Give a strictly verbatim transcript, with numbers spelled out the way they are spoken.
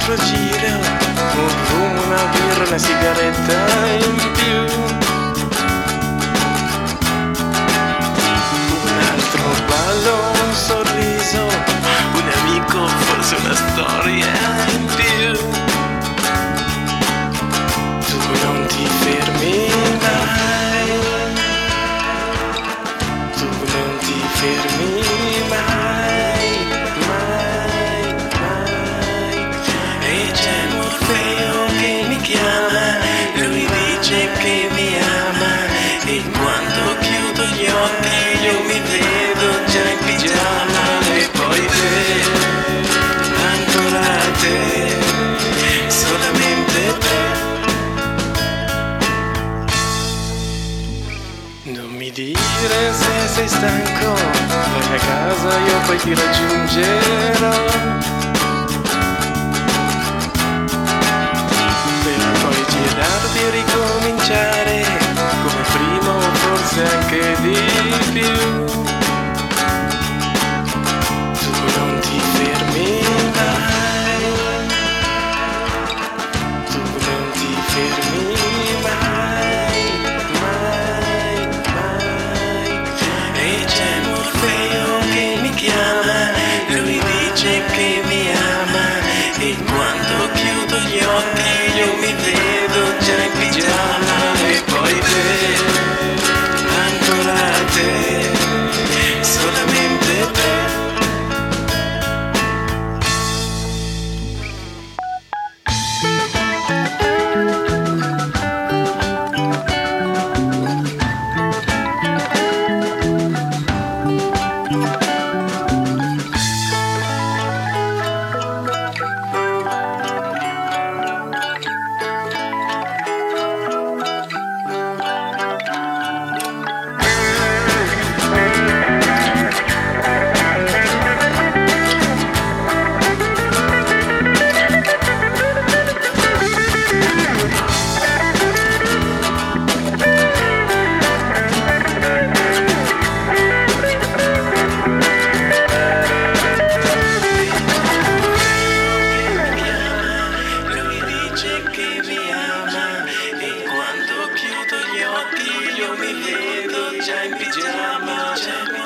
altro giro, un fumo, una birra, una sigaretta in più. Un altro ballo, un sorriso, un amico, forse una storia in più. Tu non ti fermi mai, tu non ti fermi mai, mai, mai. E c'è Morfeo che mi chiama, lui dice che mi ama, e quando chiudo gli occhi io mi vedo già in pigiama. E poi te, ancora te, solamente te. Non mi dire se sei stanco, vai a casa, io poi ti raggiungerò. Per poi girarti e ricominciare, come prima o forse anche di più. Tu non ti fermi mai, tu non ti fermi mai, mai, mai. E c'è Morfeo che mi chiama, lui dice che mi ama, e quando chiudo gli occhi io mi vedo già in pigiama. E poi te, ancora te, solamente te. Che mi ama, e quando chiudo gli occhi io mi vedo già in pigiama.